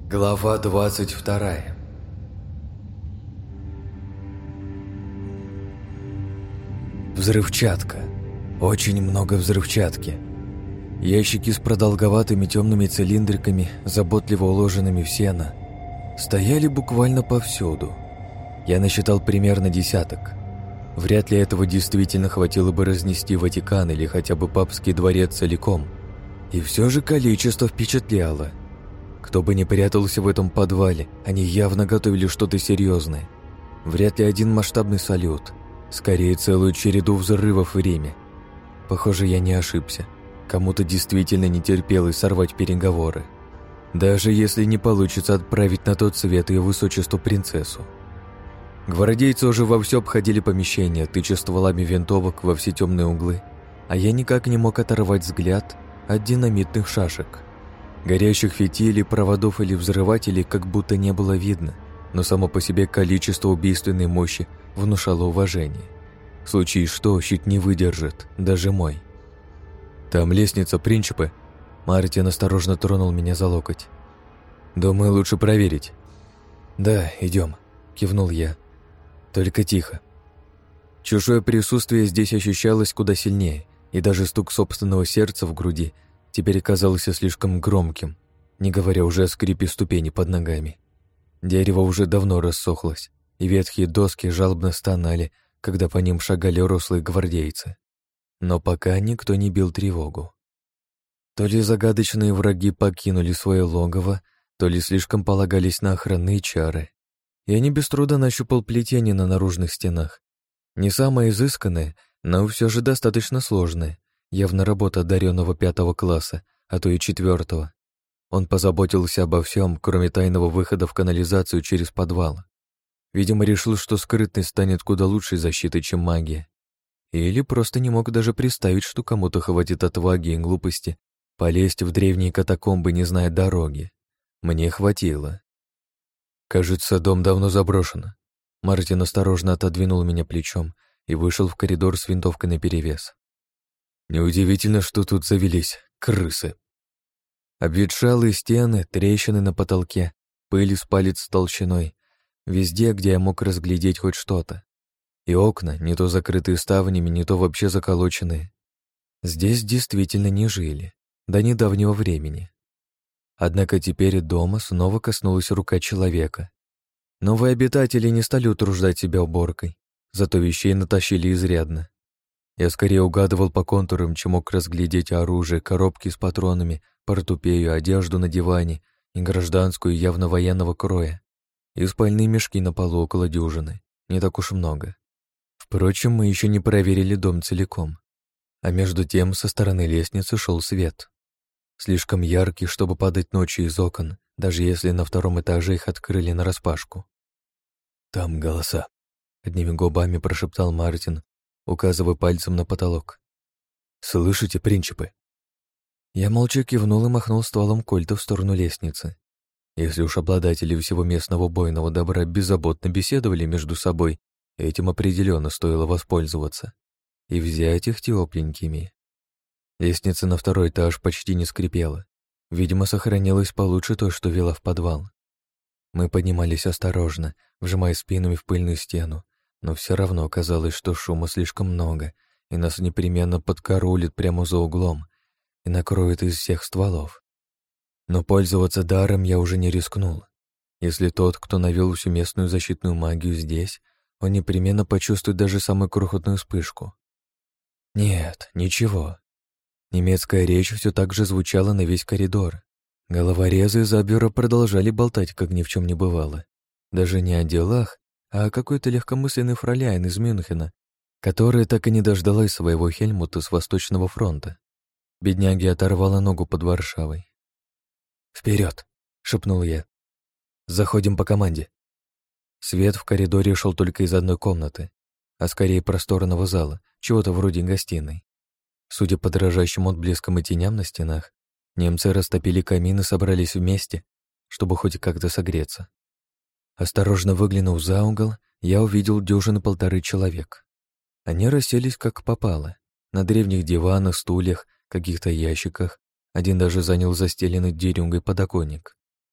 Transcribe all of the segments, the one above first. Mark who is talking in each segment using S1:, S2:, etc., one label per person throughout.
S1: Глава 22. Взрывчатка. Очень много взрывчатки. Ящики с продолговатыми темными цилиндриками, заботливо уложенными в сено, стояли буквально повсюду. Я насчитал примерно десяток. Вряд ли этого действительно хватило бы разнести Ватикан или хотя бы папский дворец целиком. И все же количество впечатляло. Кто бы ни прятался в этом подвале, они явно готовили что-то серьезное. Вряд ли один масштабный салют, скорее целую череду взрывов в Риме. Похоже, я не ошибся. Кому-то действительно не терпелось сорвать переговоры. Даже если не получится отправить на тот свет ее высочеству принцессу. Гвардейцы уже вовсю обходили помещение, тыча стволами винтовок во все темные углы, а я никак не мог оторвать взгляд от динамитных шашек. Горящих фитилей, проводов или взрывателей как будто не было видно, но само по себе количество убийственной мощи внушало уважение. В случае что, щит не выдержит, даже мой. «Там лестница, принципы». Мартин осторожно тронул меня за локоть. «Думаю, лучше проверить». «Да, идем», — кивнул я. «Только тихо». Чужое присутствие здесь ощущалось куда сильнее, и даже стук собственного сердца в груди теперь казался слишком громким, не говоря уже о скрипе ступени под ногами. Дерево уже давно рассохлось, и ветхие доски жалобно стонали, когда по ним шагали рослые гвардейцы. Но пока никто не бил тревогу. То ли загадочные враги покинули свое логово, то ли слишком полагались на охранные чары. Я не без труда нащупал плетение на наружных стенах. Не самое изысканное, но все же достаточно сложное. Явно работа одаренного 5 класса, а то и 4. Он позаботился обо всем, кроме тайного выхода в канализацию через подвал. Видимо, решил, что скрытность станет куда лучшей защитой, чем магия. Или просто не мог даже представить, что кому-то хватит отваги и глупости полезть в древние катакомбы, не зная дороги. Мне хватило. Кажется, дом давно заброшен. Мартин осторожно отодвинул меня плечом и вышел в коридор с винтовкой наперевес. Неудивительно, что тут завелись крысы. Обветшалые стены, трещины на потолке, пыль с палец толщиной. Везде, где я мог разглядеть хоть что-то. И окна, не то закрытые ставнями, не то вообще заколоченные. Здесь действительно не жили, до недавнего времени. Однако теперь дома снова коснулась рука человека. Новые обитатели не стали утруждать себя уборкой, зато вещей натащили изрядно. Я скорее угадывал по контурам, чем мог разглядеть оружие, коробки с патронами, портупею, одежду на диване и гражданскую явно военного кроя. И спальные мешки на полу около дюжины. Не так уж много. Впрочем, мы еще не проверили дом целиком. А между тем со стороны лестницы шел свет. Слишком яркий, чтобы падать ночью из окон, даже если на 2 этаже их открыли нараспашку. «Там голоса», — одними губами прошептал Мартин, указывая пальцем на потолок. «Слышите, принципы?» Я молча кивнул и махнул стволом кольта в сторону лестницы. Если уж обладатели всего местного убойного добра беззаботно беседовали между собой, этим определенно стоило воспользоваться и взять их тепленькими. Лестница на 2 этаж почти не скрипела. Видимо, сохранилась получше той, что вела в подвал. Мы поднимались осторожно, вжимая спинами в пыльную стену, но все равно казалось, что шума слишком много, и нас непременно подкараулит прямо за углом и накроет из всех стволов. Но пользоваться даром я уже не рискнул. Если тот, кто навел всю местную защитную магию здесь, он непременно почувствует даже самую крохотную вспышку. Нет, ничего. Немецкая речь все так же звучала на весь коридор. Головорезы из Абвера продолжали болтать, как ни в чем не бывало. Даже не о делах, а о какой-то легкомысленной фроляйн из Мюнхена, которая так и не дождалась своего Хельмута с Восточного фронта. Бедняги оторвала ногу под Варшавой. «Вперед!» — шепнул я. «Заходим по команде». Свет в коридоре шел только из одной комнаты, а скорее просторного зала, чего-то вроде гостиной. Судя по дрожащим отблескам и теням на стенах, немцы растопили камин и собрались вместе, чтобы хоть как-то согреться. Осторожно выглянув за угол, я увидел 1.5 человек. Они расселись как попало, на древних диванах, стульях, каких-то ящиках. Один даже занял застеленный дерюнгой подоконник.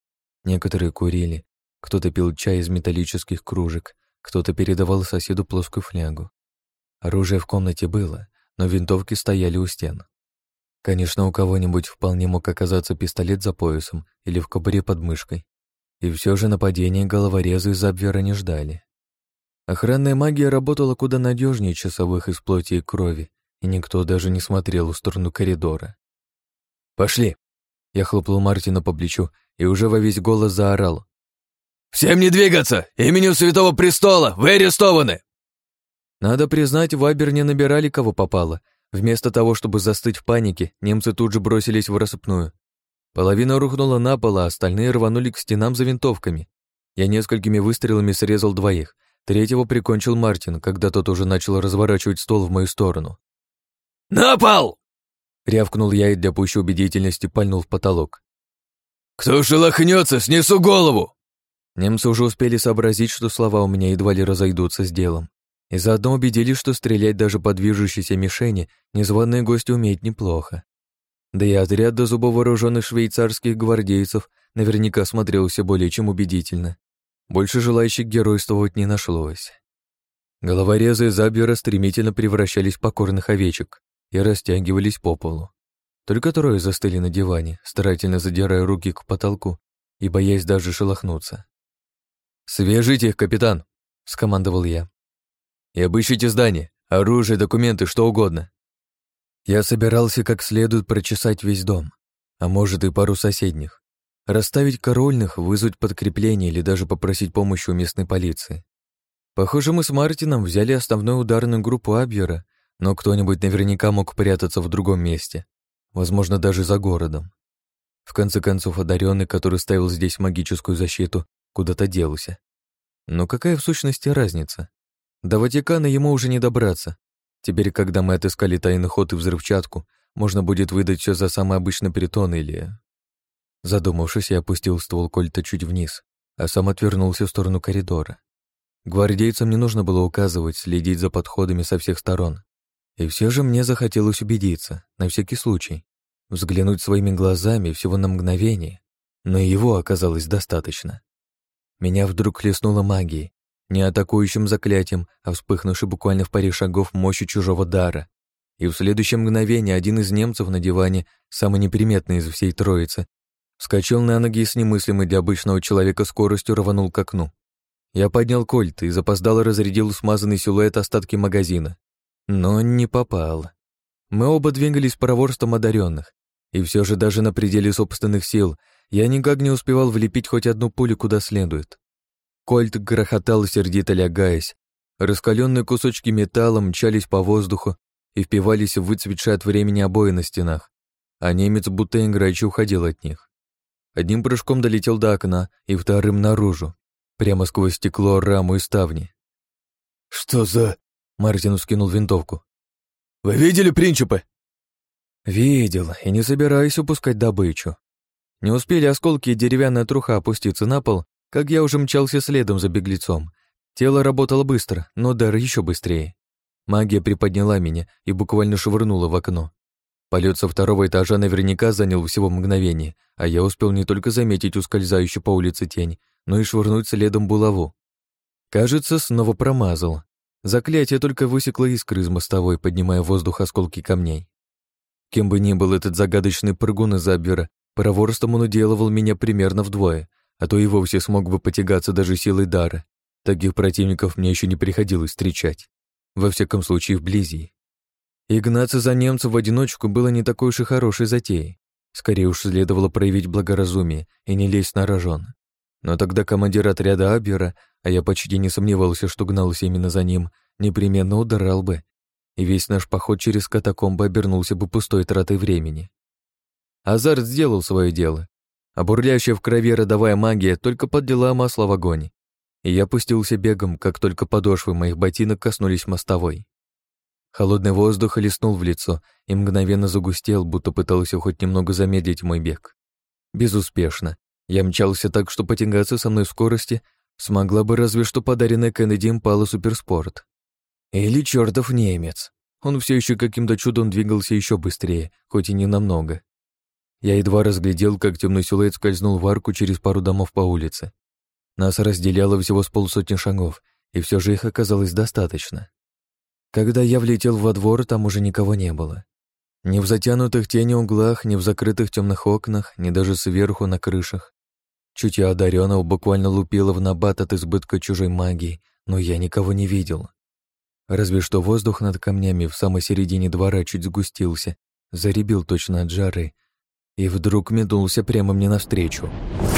S1: Некоторые курили, кто-то пил чай из металлических кружек, кто-то передавал соседу плоскую флягу. Оружие в комнате было, но винтовки стояли у стен. Конечно, у кого-нибудь вполне мог оказаться пистолет за поясом или в кобуре под мышкой. И все же нападения головорезы из обвера не ждали. Охранная магия работала куда надежнее часовых из плоти и крови, и никто даже не смотрел в сторону коридора. «Пошли!» Я хлопнул Мартина по плечу и уже во весь голос заорал. «Всем не двигаться! Именем Святого Престола! Вы арестованы!» Надо признать, в Абер не набирали кого попало. Вместо того, чтобы застыть в панике, немцы тут же бросились в рассыпную. Половина рухнула на пол, а остальные рванули к стенам за винтовками. Я несколькими выстрелами срезал двоих, третьего прикончил Мартин, когда тот уже начал разворачивать стол в мою сторону. «На пол!» — рявкнул я и для пущей убедительности пальнул в потолок. «Кто шелохнется, снесу голову!» Немцы уже успели сообразить, что слова у меня едва ли разойдутся с делом, и заодно убедились, что стрелять даже по движущейся мишени незваные гости умеют неплохо. Да и отряд до зубов вооруженных швейцарских гвардейцев наверняка смотрелся более чем убедительно. Больше желающих геройствовать не нашлось. Головорезы из Абвера стремительно превращались в покорных овечек и растягивались по полу. Только трое застыли на диване, старательно задирая руки к потолку и боясь даже шелохнуться. «Свяжите их, капитан!» — скомандовал я. «И обыщите здание, оружие, документы, что угодно». Я собирался как следует прочесать весь дом, а может и пару соседних, расставить караульных, вызвать подкрепление или даже попросить помощи у местной полиции. Похоже, мы с Мартином взяли основную ударную группу Абвера, но кто-нибудь наверняка мог прятаться в другом месте, возможно, даже за городом. В конце концов, одаренный, который ставил здесь магическую защиту, куда-то делся. Но какая в сущности разница? До Ватикана ему уже не добраться. Теперь, когда мы отыскали тайный ход и взрывчатку, можно будет выдать все за самый обычный притон или... Задумавшись, я опустил ствол кольта чуть вниз, а сам отвернулся в сторону коридора. Гвардейцам не нужно было указывать, следить за подходами со всех сторон. И все же мне захотелось убедиться, на всякий случай, взглянуть своими глазами всего на мгновение, но и его оказалось достаточно. Меня вдруг хлестнула магией, не атакующим заклятием, а вспыхнувшей буквально в паре шагов мощью чужого дара. И в следующее мгновение один из немцев на диване, самый неприметный из всей троицы, вскочил на ноги и с немыслимой для обычного человека скоростью рванул к окну. Я поднял кольт и запоздало разрядил смазанный силуэт остатки магазина. Но не попал. Мы оба двигались проворством одаренных, и все же даже на пределе собственных сил я никак не успевал влепить хоть одну пулю куда следует. Кольт грохотал, сердито лягаясь. Раскаленные кусочки металла мчались по воздуху и впивались в выцветшие от времени обои на стенах, а немец будто играючи уходил от них. Одним прыжком долетел до окна и вторым наружу, прямо сквозь стекло, раму и ставни. «Что за...» — Мартин вскинул винтовку. «Вы видели принципы?» «Видел, и не собираюсь упускать добычу». Не успели осколки и деревянная труха опуститься на пол, как я уже мчался следом за беглецом. Тело работало быстро, но дар еще быстрее. Магия приподняла меня и буквально швырнула в окно. Полет со второго этажа наверняка занял всего мгновение, а я успел не только заметить ускользающую по улице тень, но и швырнуть следом булаву. Кажется, снова промазал. Заклятие только высекло искры из мостовой, поднимая в воздух осколки камней. Кем бы ни был этот загадочный прыгун из Абвера, проворством он уделывал меня примерно вдвое, а то и вовсе смог бы потягаться даже силой дара. Таких противников мне еще не приходилось встречать. Во всяком случае, вблизи. И гнаться за немцем в одиночку было не такой уж и хорошей затеей. Скорее уж следовало проявить благоразумие и не лезть на рожон. Но тогда командир отряда Абвера, а я почти не сомневался, что гнался именно за ним, непременно удрал бы, и весь наш поход через катакомбы обернулся бы пустой тратой времени. Азарт сделал свое дело, а бурлящая в крови родовая магия только подлила масло в огонь, и я пустился бегом, как только подошвы моих ботинок коснулись мостовой. Холодный воздух хлестнул в лицо и мгновенно загустел, будто пытался хоть немного замедлить мой бег. Безуспешно. Я мчался так, что потягаться со мной в скорости смогла бы разве что подаренная Кеннеди Импала Суперспорт. Или чертов немец. Он все еще каким-то чудом двигался еще быстрее, хоть и не намного. Я едва разглядел, как темный силуэт скользнул в арку через пару домов по улице. Нас разделяло всего с полсотни шагов, и все же их оказалось достаточно. Когда я влетел во двор, там уже никого не было. Ни в затянутых тенью углах, ни в закрытых темных окнах, ни даже сверху на крышах. Чутье одаренного буквально лупило в набат от избытка чужой магии, но я никого не видел. Разве что воздух над камнями в самой середине двора чуть сгустился, заребил точно от жары, и вдруг метнулся прямо мне навстречу.